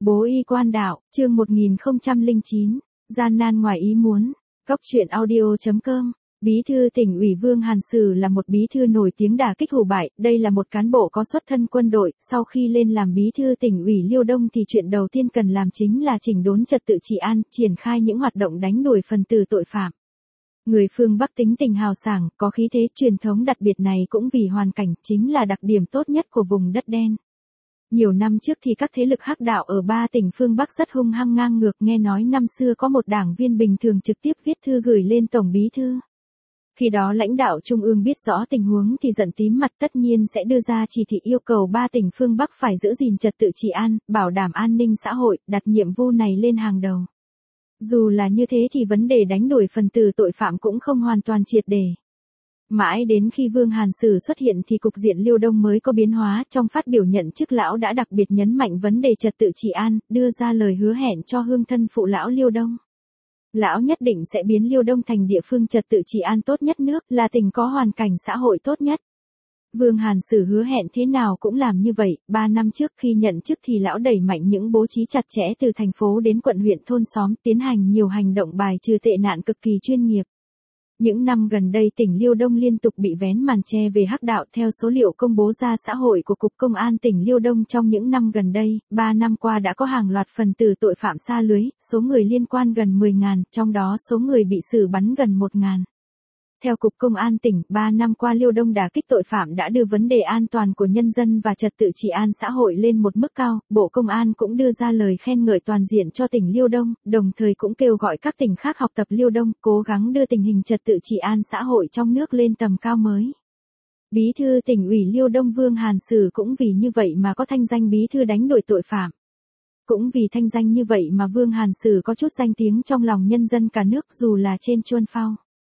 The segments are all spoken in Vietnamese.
Bố y quan đạo, chương 1009, gian nan ngoài ý muốn. Góc truyện audio.com. Bí thư tỉnh ủy Vương Hàn Sử là một bí thư nổi tiếng đả kích hủ bại, đây là một cán bộ có xuất thân quân đội, sau khi lên làm bí thư tỉnh ủy Liêu Đông thì chuyện đầu tiên cần làm chính là chỉnh đốn trật tự trị an, triển khai những hoạt động đánh đuổi phần tử tội phạm. Người phương Bắc tính tình hào sảng, có khí thế truyền thống đặc biệt này cũng vì hoàn cảnh chính là đặc điểm tốt nhất của vùng đất đen. Nhiều năm trước thì các thế lực hắc đạo ở 3 tỉnh phương Bắc rất hung hăng ngang ngược, nghe nói năm xưa có một đảng viên bình thường trực tiếp viết thư gửi lên Tổng Bí thư. Khi đó lãnh đạo Trung ương biết rõ tình huống thì giận tím mặt, tất nhiên sẽ đưa ra chỉ thị yêu cầu 3 tỉnh phương Bắc phải giữ gìn trật tự trị an, bảo đảm an ninh xã hội, đặt nhiệm vụ này lên hàng đầu. Dù là như thế thì vấn đề đánh đuổi phần tử tội phạm cũng không hoàn toàn triệt để. Mãi đến khi Vương Hàn Sử xuất hiện thì cục diện Liêu Đông mới có biến hóa, trong phát biểu nhận chức lão đã đặc biệt nhấn mạnh vấn đề trật tự trị an, đưa ra lời hứa hẹn cho hương thân phụ lão Liêu Đông. Lão nhất định sẽ biến Liêu Đông thành địa phương trật tự trị an tốt nhất nước, là tỉnh có hoàn cảnh xã hội tốt nhất. Vương Hàn Sử hứa hẹn thế nào cũng làm như vậy, 3 năm trước khi nhận chức thì lão đẩy mạnh những bố trí chặt chẽ từ thành phố đến quận huyện thôn xóm, tiến hành nhiều hành động bài trừ tệ nạn cực kỳ chuyên nghiệp. Những năm gần đây tỉnh Liêu Đông liên tục bị vén màn che về hắc đạo. Theo số liệu công bố ra xã hội của Cục Công an tỉnh Liêu Đông trong những năm gần đây, 3 năm qua đã có hàng loạt phần tử tội phạm sa lưới, số người liên quan gần 10.000, trong đó số người bị xử bắn gần 1.000. Theo Cục Công an tỉnh, 3 năm qua Liêu Đông đả kích tội phạm đã đưa vấn đề an toàn của nhân dân và trật tự trị an xã hội lên một mức cao. Bộ Công an cũng đưa ra lời khen ngợi toàn diện cho tỉnh Liêu Đông, đồng thời cũng kêu gọi các tỉnh khác học tập Liêu Đông, cố gắng đưa tình hình trật tự trị an xã hội trong nước lên tầm cao mới. Bí thư tỉnh ủy Liêu Đông Vương Hàn Sử cũng vì như vậy mà có thanh danh bí thư đánh đuổi tội phạm. Cũng vì thanh danh như vậy mà Vương Hàn Sử có chút danh tiếng trong lòng nhân dân cả nước, dù là trên Chuan Phao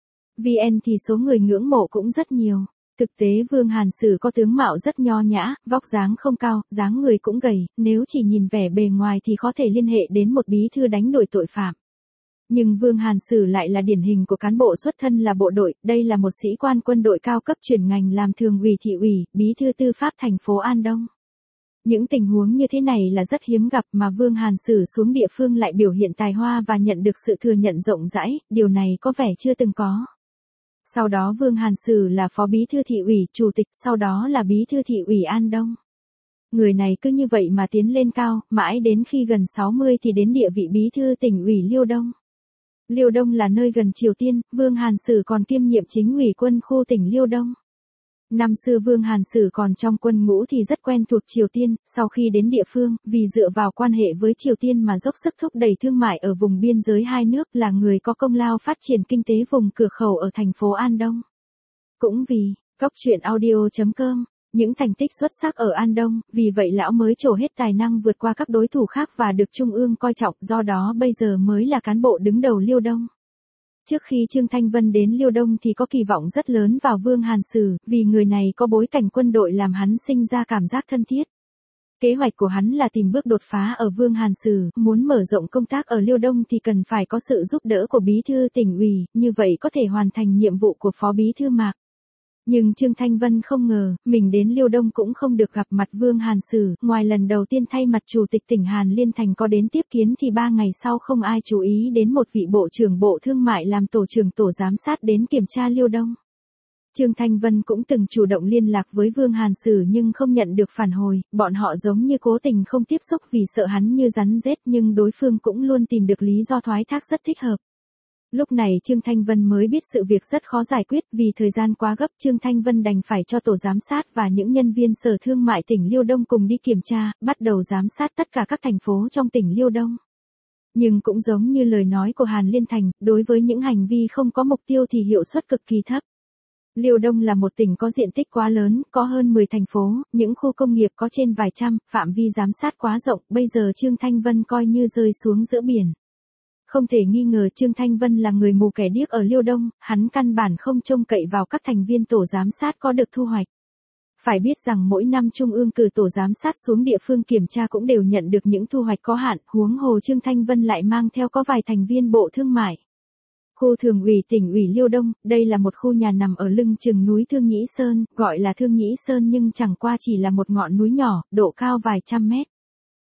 VN thì số người ngưỡng mộ cũng rất nhiều. Thực tế Vương Hàn Sử có tướng mạo rất nho nhã, vóc dáng không cao, dáng người cũng gầy, nếu chỉ nhìn vẻ bề ngoài thì có thể liên hệ đến một bí thư đánh đuổi tội phạm. Nhưng Vương Hàn Sử lại là điển hình của cán bộ xuất thân là bộ đội, đây là một sĩ quan quân đội cao cấp chuyển ngành làm thường ủy thị ủy, bí thư tư pháp thành phố An Đông. Những tình huống như thế này là rất hiếm gặp mà Vương Hàn Sử xuống địa phương lại biểu hiện tài hoa và nhận được sự thừa nhận rộng rãi, điều này có vẻ chưa từng có. Sau đó Vương Hàn Sử là phó bí thư thị ủy, chủ tịch, sau đó là bí thư thị ủy An Đông. Người này cứ như vậy mà tiến lên cao, mãi đến khi gần 60 thì đến địa vị bí thư tỉnh ủy Liêu Đông. Liêu Đông là nơi gần Triều Tiên, Vương Hàn Sử còn kiêm nhiệm chính ủy quân khu tỉnh Liêu Đông. Năm xưa Vương Hàn Sử còn trong quân ngũ thì rất quen thuộc Triều Tiên, sau khi đến địa phương, vì dựa vào quan hệ với Triều Tiên mà dốc sức thúc đẩy thương mại ở vùng biên giới hai nước, là người có công lao phát triển kinh tế vùng cửa khẩu ở thành phố An Đông. Cũng vì, góc truyện audio.com, những thành tích xuất sắc ở An Đông, vì vậy lão mới trổ hết tài năng vượt qua các đối thủ khác và được Trung ương coi trọng, do đó bây giờ mới là cán bộ đứng đầu Liêu Đông. Trước khi Trương Thanh Vân đến Liêu Đông thì có kỳ vọng rất lớn vào Vương Hàn Sử, vì người này có bối cảnh quân đội làm hắn sinh ra cảm giác thân thiết. Kế hoạch của hắn là tìm bước đột phá ở Vương Hàn Sử, muốn mở rộng công tác ở Liêu Đông thì cần phải có sự giúp đỡ của bí thư tỉnh ủy, như vậy có thể hoàn thành nhiệm vụ của phó bí thư Mạc. Nhưng Trương Thanh Vân không ngờ, mình đến Liêu Đông cũng không được gặp mặt Vương Hàn Sử, ngoài lần đầu tiên thay mặt chủ tịch tỉnh Hàn Liên Thành có đến tiếp kiến thì 3 ngày sau không ai chú ý đến một vị bộ trưởng Bộ Thương mại làm tổ trưởng tổ giám sát đến kiểm tra Liêu Đông. Trương Thanh Vân cũng từng chủ động liên lạc với Vương Hàn Sử nhưng không nhận được phản hồi, bọn họ giống như cố tình không tiếp xúc vì sợ hắn như rắn rết, nhưng đối phương cũng luôn tìm được lý do thoái thác rất thích hợp. Lúc này Trương Thanh Vân mới biết sự việc rất khó giải quyết, vì thời gian quá gấp Trương Thanh Vân đành phải cho tổ giám sát và những nhân viên Sở Thương mại tỉnh Liêu Đông cùng đi kiểm tra, bắt đầu giám sát tất cả các thành phố trong tỉnh Liêu Đông. Nhưng cũng giống như lời nói của Hàn Liên Thành, đối với những hành vi không có mục tiêu thì hiệu suất cực kỳ thấp. Liêu Đông là một tỉnh có diện tích quá lớn, có hơn 10 thành phố, những khu công nghiệp có trên vài trăm, phạm vi giám sát quá rộng, bây giờ Trương Thanh Vân coi như rơi xuống giữa biển. Không thể nghi ngờ Trương Thanh Vân là người mù kẻ điếc ở Liêu Đông, hắn căn bản không trông cậy vào các thành viên tổ giám sát có được thu hoạch. Phải biết rằng mỗi năm Trung ương cử tổ giám sát xuống địa phương kiểm tra cũng đều nhận được những thu hoạch có hạn, huống hồ Trương Thanh Vân lại mang theo có vài thành viên Bộ Thương mại. Khu thường ủy tỉnh ủy Liêu Đông, đây là một khu nhà nằm ở lưng chừng núi Thương Nhĩ Sơn, gọi là Thương Nhĩ Sơn nhưng chẳng qua chỉ là một ngọn núi nhỏ, độ cao vài trăm mét.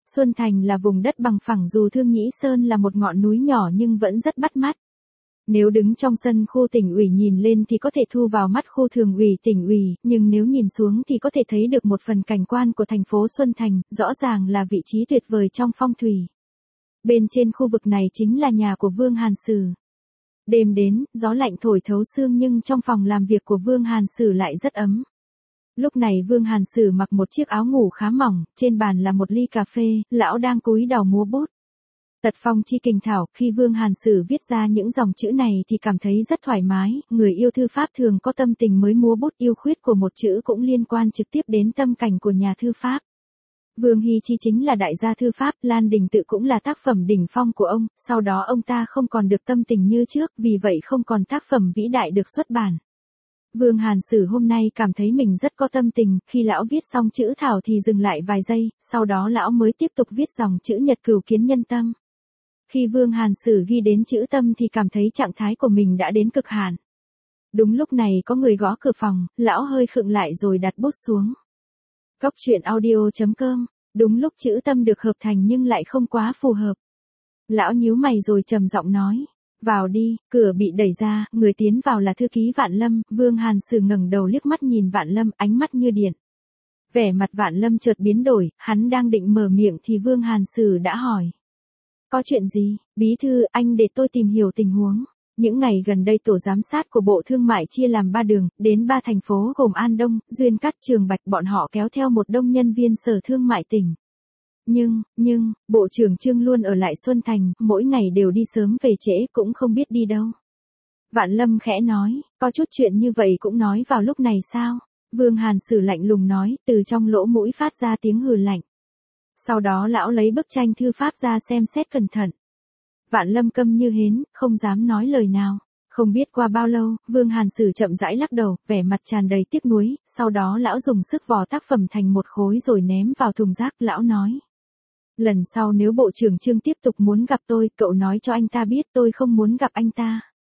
Xuân Thành là vùng đất bằng phẳng, dù Thương Nhĩ Sơn là một ngọn núi nhỏ nhưng vẫn rất bắt mắt. Nếu đứng trong sân khu tỉnh ủy nhìn lên thì có thể thu vào mắt khu thường ủy tỉnh ủy, nhưng nếu nhìn xuống thì có thể thấy được một phần cảnh quan của thành phố Xuân Thành, rõ ràng là vị trí tuyệt vời trong phong thủy. Bên trên khu vực này chính là nhà của Vương Hàn Sử. Đêm đến, gió lạnh thổi thấu xương nhưng trong phòng làm việc của Vương Hàn Sử lại rất ấm. Lúc này Vương Hàn Sử mặc một chiếc áo ngủ khá mỏng, trên bàn là một ly cà phê, lão đang cúi đầu múa bút. Tật phong chi kình thảo, khi Vương Hàn Sử viết ra những dòng chữ này thì cảm thấy rất thoải mái, người yêu thư pháp thường có tâm tình mới múa bút, yêu khuyết của một chữ cũng liên quan trực tiếp đến tâm cảnh của nhà thư pháp. Vương Hy Chi chính là đại gia thư pháp, Lan Đình Tự cũng là tác phẩm đỉnh phong của ông, sau đó ông ta không còn được tâm tình như trước, vì vậy không còn tác phẩm vĩ đại được xuất bản. Vương Hàn Sử hôm nay cảm thấy mình rất có tâm tình, khi lão viết xong chữ thảo thì dừng lại vài giây, sau đó lão mới tiếp tục viết dòng chữ nhật cửu kiến nhân tâm. Khi Vương Hàn Sử ghi đến chữ tâm thì cảm thấy trạng thái của mình đã đến cực hạn. Đúng lúc này có người gõ cửa phòng, lão hơi khựng lại rồi đặt bút xuống. Cốc truyện audio.com, đúng lúc chữ tâm được hợp thành nhưng lại không quá phù hợp. Lão nhíu mày rồi trầm giọng nói, vào đi, cửa bị đẩy ra, người tiến vào là thư ký Vạn Lâm, Vương Hàn Sử ngẩng đầu liếc mắt nhìn Vạn Lâm, ánh mắt như điện. Vẻ mặt Vạn Lâm chợt biến đổi, hắn đang định mở miệng thì Vương Hàn Sử đã hỏi. Có chuyện gì, bí thư, anh để tôi tìm hiểu tình huống. Những ngày gần đây tổ giám sát của Bộ Thương mại chia làm 3 đường, đến 3 thành phố gồm An Đông, Duyên Cát, Trường Bạch, bọn họ kéo theo một đông nhân viên Sở Thương mại tỉnh. Nhưng, Bộ trưởng Trương luôn ở lại Xuân Thành, mỗi ngày đều đi sớm về trễ cũng không biết đi đâu. Vạn Lâm khẽ nói, có chút chuyện như vậy cũng nói vào lúc này sao? Vương Hàn Sử lạnh lùng nói, từ trong lỗ mũi phát ra tiếng hừ lạnh. Sau đó lão lấy bức tranh thư pháp ra xem xét cẩn thận. Vạn Lâm câm như hến, không dám nói lời nào. Không biết qua bao lâu, Vương Hàn Sử chậm rãi lắc đầu, vẻ mặt tràn đầy tiếc nuối, sau đó lão dùng sức vò tác phẩm thành một khối rồi ném vào thùng rác, lão nói. Lần sau nếu Bộ trưởng Trương tiếp tục muốn gặp tôi, cậu nói cho anh ta biết tôi không muốn gặp anh ta.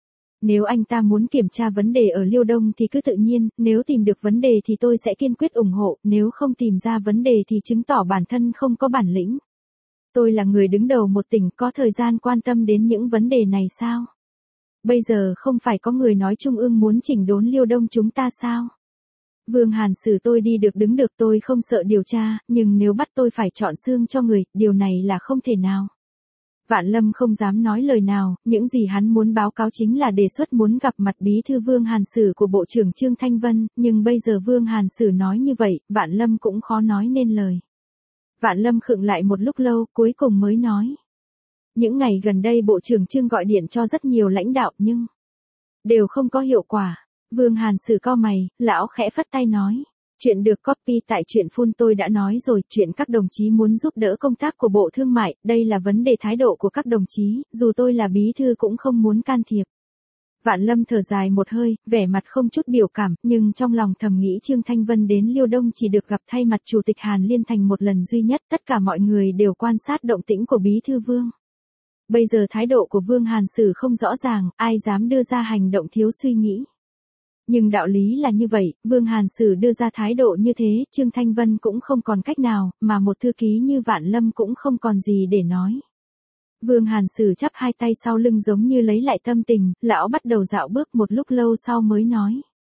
Nếu anh ta muốn kiểm tra vấn đề ở Liêu Đông thì cứ tự nhiên, nếu tìm được vấn đề thì tôi sẽ kiên quyết ủng hộ, nếu không tìm ra vấn đề thì chứng tỏ bản thân không có bản lĩnh. Tôi là người đứng đầu một tỉnh, có thời gian quan tâm đến những vấn đề này sao? Bây giờ không phải có người nói Trung ương muốn chỉnh đốn Liêu Đông chúng ta sao? Vương Hàn Sử, tôi đi được đứng được, tôi không sợ điều tra, nhưng nếu bắt tôi phải chọn xương cho người, điều này là không thể nào. Vạn Lâm không dám nói lời nào, những gì hắn muốn báo cáo chính là đề xuất muốn gặp mặt bí thư Vương Hàn Sử của Bộ trưởng Trương Thanh Vân, nhưng bây giờ Vương Hàn Sử nói như vậy, Vạn Lâm cũng khó nói nên lời. Vạn Lâm khựng lại một lúc lâu, cuối cùng mới nói. Những ngày gần đây Bộ trưởng Trương gọi điện cho rất nhiều lãnh đạo nhưng đều không có hiệu quả. Vương Hàn Sử cau mày, lão khẽ phất tay nói. Chuyện được copy tại truyện Phun tôi đã nói rồi, chuyện các đồng chí muốn giúp đỡ công tác của Bộ Thương mại, đây là vấn đề thái độ của các đồng chí, dù tôi là bí thư cũng không muốn can thiệp. Vạn Lâm thở dài một hơi, vẻ mặt không chút biểu cảm, nhưng trong lòng thầm nghĩ Trương Thanh Vân đến Liêu Đông chỉ được gặp thay mặt Chủ tịch Hàn Liên Thành một lần duy nhất, tất cả mọi người đều quan sát động tĩnh của bí thư Vương. Bây giờ thái độ của Vương Hàn Sử không rõ ràng, ai dám đưa ra hành động thiếu suy nghĩ. Nhưng đạo lý là như vậy, Vương Hàn Sử đưa ra thái độ như thế, Trương Thanh Vân cũng không còn cách nào, mà một thư ký như Vạn Lâm cũng không còn gì để nói. Vương Hàn Sử chắp hai tay sau lưng giống như lấy lại tâm tình, lão bắt đầu dạo bước, một lúc lâu sau mới nói.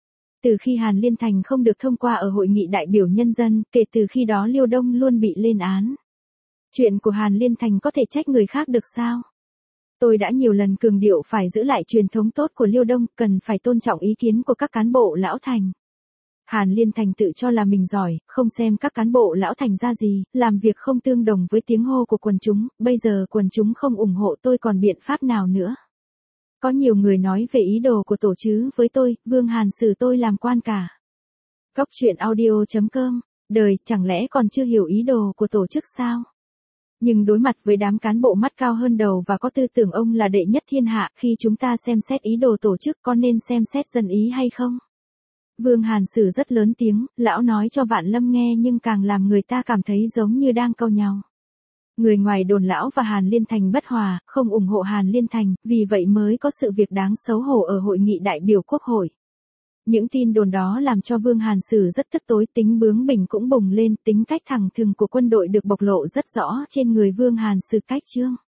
Từ khi Hàn Liên Thành không được thông qua ở hội nghị đại biểu nhân dân, kể từ khi đó Liêu Đông luôn bị lên án. Chuyện của Hàn Liên Thành có thể trách người khác được sao? Tôi đã nhiều lần cường điệu phải giữ lại truyền thống tốt của Liêu Đông, cần phải tôn trọng ý kiến của các cán bộ lão thành. Hàn Liên Thành tự cho là mình giỏi, không xem các cán bộ lão thành ra gì, làm việc không tương đồng với tiếng hô của quần chúng, bây giờ quần chúng không ủng hộ tôi còn biện pháp nào nữa. Có nhiều người nói về ý đồ của tổ chứ với tôi, Vương Hàn Sử tôi làm quan cả. Cốc truyện audio.com, đời chẳng lẽ còn chưa hiểu ý đồ của tổ chức sao? Nhưng đối mặt với đám cán bộ mắt cao hơn đầu và có tư tưởng ông là đệ nhất thiên hạ, khi chúng ta xem xét ý đồ tổ chức có nên xem xét dân ý hay không? Vương Hàn Sử rất lớn tiếng, lão nói cho Vạn Lâm nghe nhưng càng làm người ta cảm thấy giống như đang cau nhau. Người ngoài đồn lão và Hàn Liên Thành bất hòa, không ủng hộ Hàn Liên Thành, vì vậy mới có sự việc đáng xấu hổ ở hội nghị đại biểu Quốc hội. Những tin đồn đó làm cho Vương Hàn Sử rất tức tối, tính bướng bỉnh cũng bùng lên, tính cách thẳng thừng của quân đội được bộc lộ rất rõ trên người Vương Hàn Sử cách chương.